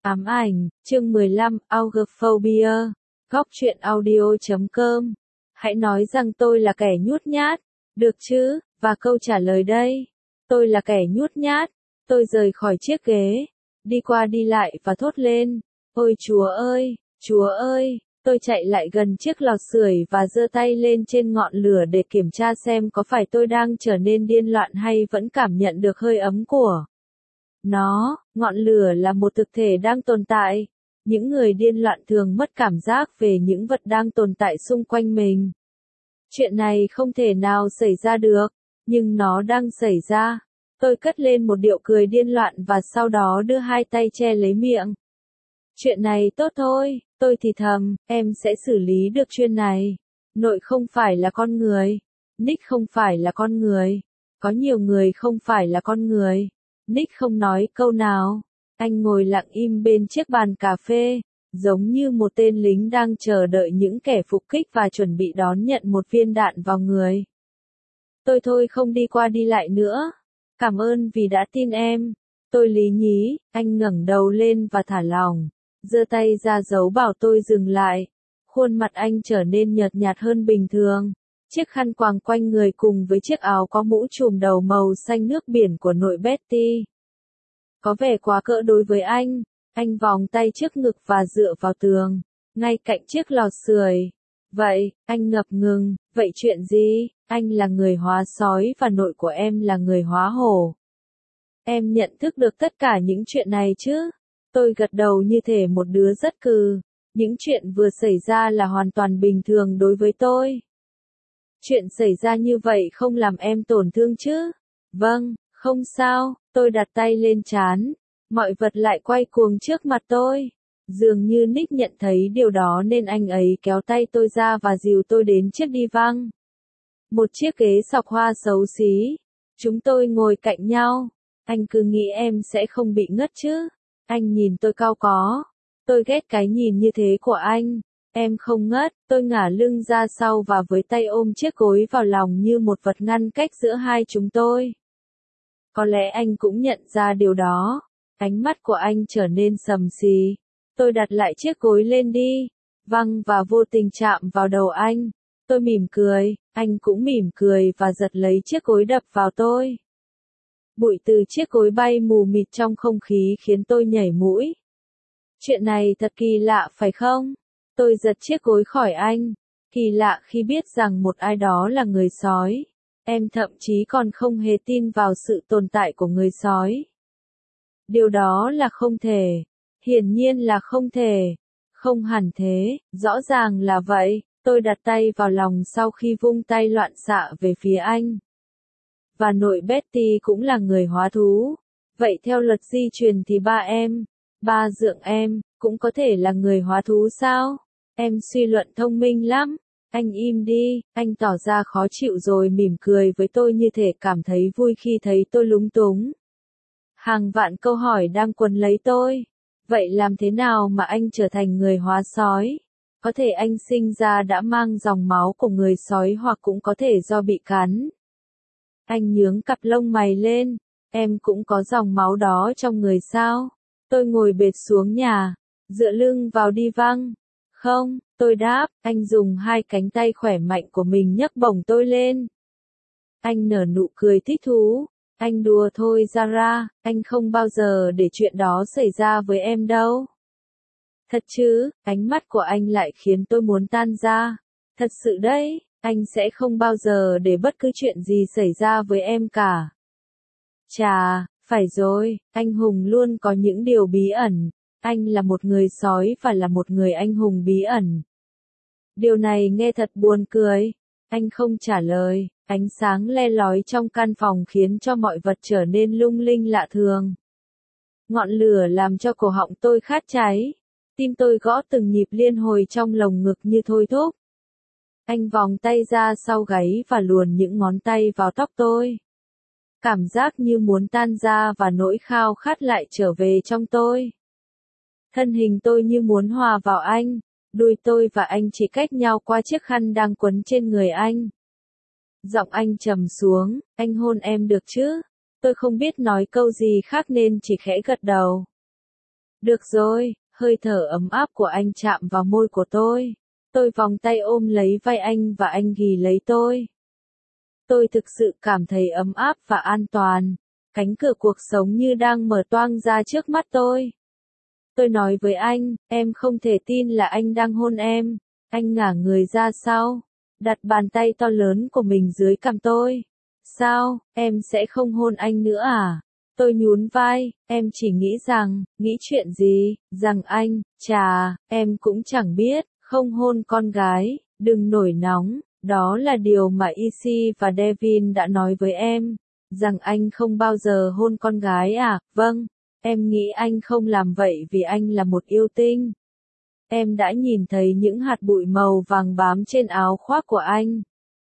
Ám ảnh, chương 15, Agoraphobia, góc truyện audio.com. Hãy nói rằng tôi là kẻ nhút nhát, được chứ, và câu trả lời đây. Tôi là kẻ nhút nhát. Tôi rời khỏi chiếc ghế, đi qua đi lại và thốt lên. Ôi Chúa ơi, tôi chạy lại gần chiếc lò sưởi và giơ tay lên trên ngọn lửa để kiểm tra xem có phải tôi đang trở nên điên loạn hay vẫn cảm nhận được hơi ấm của nó. Ngọn lửa là một thực thể đang tồn tại. Những người điên loạn thường mất cảm giác về những vật đang tồn tại xung quanh mình. Chuyện này không thể nào xảy ra được, nhưng nó đang xảy ra. Tôi cất lên một điệu cười điên loạn và sau đó đưa hai tay che lấy miệng. Chuyện này tốt thôi, tôi thì thầm, em sẽ xử lý được chuyện này. Nội không phải là con người. Nick không phải là con người. Có nhiều người không phải là con người. Nick không nói câu nào. Anh ngồi lặng im bên chiếc bàn cà phê, giống như một tên lính đang chờ đợi những kẻ phục kích và chuẩn bị đón nhận một viên đạn vào người. Tôi thôi không đi qua đi lại nữa. Cảm ơn vì đã tin em. Tôi lý nhí. Anh ngẩng đầu lên và thả lỏng, giơ tay ra dấu bảo tôi dừng lại. Khuôn mặt anh trở nên nhợt nhạt hơn bình thường. Chiếc khăn quàng quanh người cùng với chiếc áo có mũ trùm đầu màu xanh nước biển của nội Betty có vẻ quá cỡ đối với anh. Anh vòng tay trước ngực và dựa vào tường, ngay cạnh chiếc lò sưởi. Vậy, anh ngập ngừng, vậy chuyện gì? Anh là người hóa sói và nội của em là người hóa hổ. Em nhận thức được tất cả những chuyện này chứ? Tôi gật đầu như thể một đứa rất cừ. Những chuyện vừa xảy ra là hoàn toàn bình thường đối với tôi. Chuyện xảy ra như vậy không làm em tổn thương chứ? Vâng, không sao. Tôi đặt tay lên trán. Mọi vật lại quay cuồng trước mặt tôi. Dường như Nick nhận thấy điều đó nên anh ấy kéo tay tôi ra và dìu tôi đến chiếc đi văng. Một chiếc ghế sọc hoa xấu xí. Chúng tôi ngồi cạnh nhau. Anh cứ nghĩ em sẽ không bị ngất chứ? Anh nhìn tôi cau có. Tôi ghét cái nhìn như thế của anh. Em không ngất. Tôi ngả lưng ra sau và với tay ôm chiếc gối vào lòng như một vật ngăn cách giữa hai chúng tôi. Có lẽ anh cũng nhận ra điều đó. Ánh mắt của anh trở nên sầm xì. Tôi đặt lại chiếc gối lên đi. Văng và vô tình chạm vào đầu anh. Tôi mỉm cười. Anh cũng mỉm cười và giật lấy chiếc gối đập vào tôi. Bụi từ chiếc gối bay mù mịt trong không khí khiến tôi nhảy mũi. Chuyện này thật kỳ lạ phải không? Tôi giật chiếc gối khỏi anh. Kỳ lạ khi biết rằng một ai đó là người sói. Em thậm chí còn không hề tin vào sự tồn tại của người sói. Điều đó là không thể. Hiển nhiên là không thể. Không hẳn thế, rõ ràng là vậy. Tôi đặt tay vào lòng sau khi vung tay loạn xạ về phía anh. Và nội Betty cũng là người hóa thú. Vậy theo luật di truyền thì ba dượng em, cũng có thể là người hóa thú sao? Em suy luận thông minh lắm. Anh im đi. Anh tỏ ra khó chịu rồi mỉm cười với tôi như thể cảm thấy vui khi thấy tôi lúng túng. Hàng vạn câu hỏi đang quấn lấy tôi. Vậy làm thế nào mà anh trở thành người hóa sói? Có thể anh sinh ra đã mang dòng máu của người sói hoặc cũng có thể do bị cắn. Anh nhướng cặp lông mày lên. Em cũng có dòng máu đó trong người sao? Tôi ngồi bệt xuống nhà, dựa lưng vào đi văng. Không, tôi đáp. Anh dùng hai cánh tay khỏe mạnh của mình nhấc bổng tôi lên. Anh nở nụ cười thích thú. Anh đùa thôi Zara, anh không bao giờ để chuyện đó xảy ra với em đâu. Thật chứ? Ánh mắt của anh lại khiến tôi muốn tan ra. Thật sự đấy, anh sẽ không bao giờ để bất cứ chuyện gì xảy ra với em cả. Chà, phải rồi, anh hùng luôn có những điều bí ẩn. Anh là một người sói và là một người anh hùng bí ẩn. Điều này nghe thật buồn cười. Anh không trả lời. Ánh sáng le lói trong căn phòng khiến cho mọi vật trở nên lung linh lạ thường. Ngọn lửa làm cho cổ họng tôi khát cháy. Tim tôi gõ từng nhịp liên hồi trong lồng ngực như thôi thúc. Anh vòng tay ra sau gáy và luồn những ngón tay vào tóc tôi. Cảm giác như muốn tan ra và nỗi khao khát lại trở về trong tôi. Thân hình tôi như muốn hòa vào anh. Đuôi tôi và anh chỉ cách nhau qua chiếc khăn đang quấn trên người anh. Giọng anh trầm xuống. Anh hôn em được chứ? Tôi không biết nói câu gì khác nên chỉ khẽ gật đầu. Được rồi, hơi thở ấm áp của anh chạm vào môi của tôi. Tôi vòng tay ôm lấy vai anh và anh ghì lấy tôi. Tôi thực sự cảm thấy ấm áp và an toàn. Cánh cửa cuộc sống như đang mở toang ra trước mắt tôi. Tôi nói với anh, em không thể tin là anh đang hôn em. Anh ngả người ra sau, đặt bàn tay to lớn của mình dưới cằm tôi. Sao, em sẽ không hôn anh nữa à? Tôi nhún vai, em chỉ nghĩ chuyện gì, rằng anh, chà, em cũng chẳng biết, không hôn con gái, đừng nổi nóng, đó là điều mà Issy và Devin đã nói với em, rằng anh không bao giờ hôn con gái à, vâng, em nghĩ anh không làm vậy vì anh là một yêu tinh. Em đã nhìn thấy những hạt bụi màu vàng bám trên áo khoác của anh.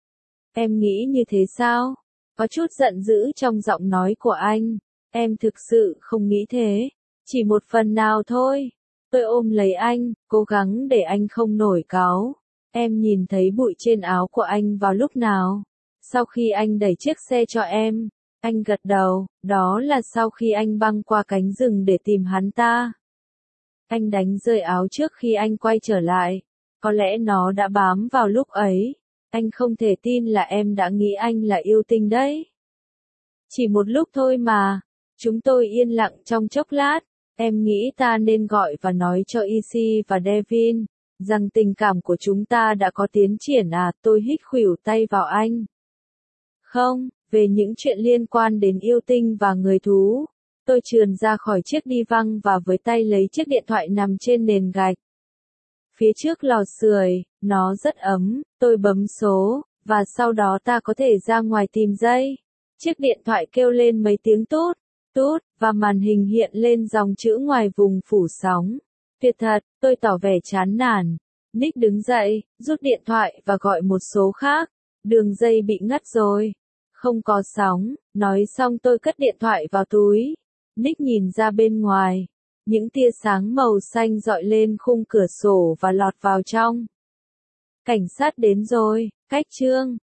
Em nghĩ như thế sao? Có chút giận dữ trong giọng nói của anh. Em thực sự không nghĩ thế. Chỉ một phần nào thôi. Tôi ôm lấy anh, cố gắng để anh không nổi cáu. Em nhìn thấy bụi trên áo của anh vào lúc nào? Sau khi anh đẩy chiếc xe cho em. Anh gật đầu, đó là sau khi anh băng qua cánh rừng để tìm hắn ta. Anh đánh rơi áo trước khi anh quay trở lại. Có lẽ nó đã bám vào lúc ấy. Anh không thể tin là em đã nghĩ anh là yêu tinh đấy. Chỉ một lúc thôi mà. Chúng tôi yên lặng trong chốc lát. Em nghĩ ta nên gọi và nói cho Issy và Devin, rằng tình cảm của chúng ta đã có tiến triển à, tôi hít khuỷu tay vào anh. Không, về những chuyện liên quan đến yêu tinh và người thú. Tôi trườn ra khỏi chiếc đi văng và với tay lấy chiếc điện thoại nằm trên nền gạch. Phía trước lò sưởi, nó rất ấm, tôi bấm số, và sau đó ta có thể ra ngoài tìm dây. Chiếc điện thoại kêu lên mấy tiếng tút, tút, và màn hình hiện lên dòng chữ ngoài vùng phủ sóng. Tuyệt thật, tôi tỏ vẻ chán nản. Nick đứng dậy, rút điện thoại và gọi một số khác. Đường dây bị ngắt rồi. Không có sóng, nói xong tôi cất điện thoại vào túi. Nick nhìn ra bên ngoài. Những tia sáng màu xanh dọi lên khung cửa sổ và lọt vào trong. Cảnh sát đến rồi, cách chương.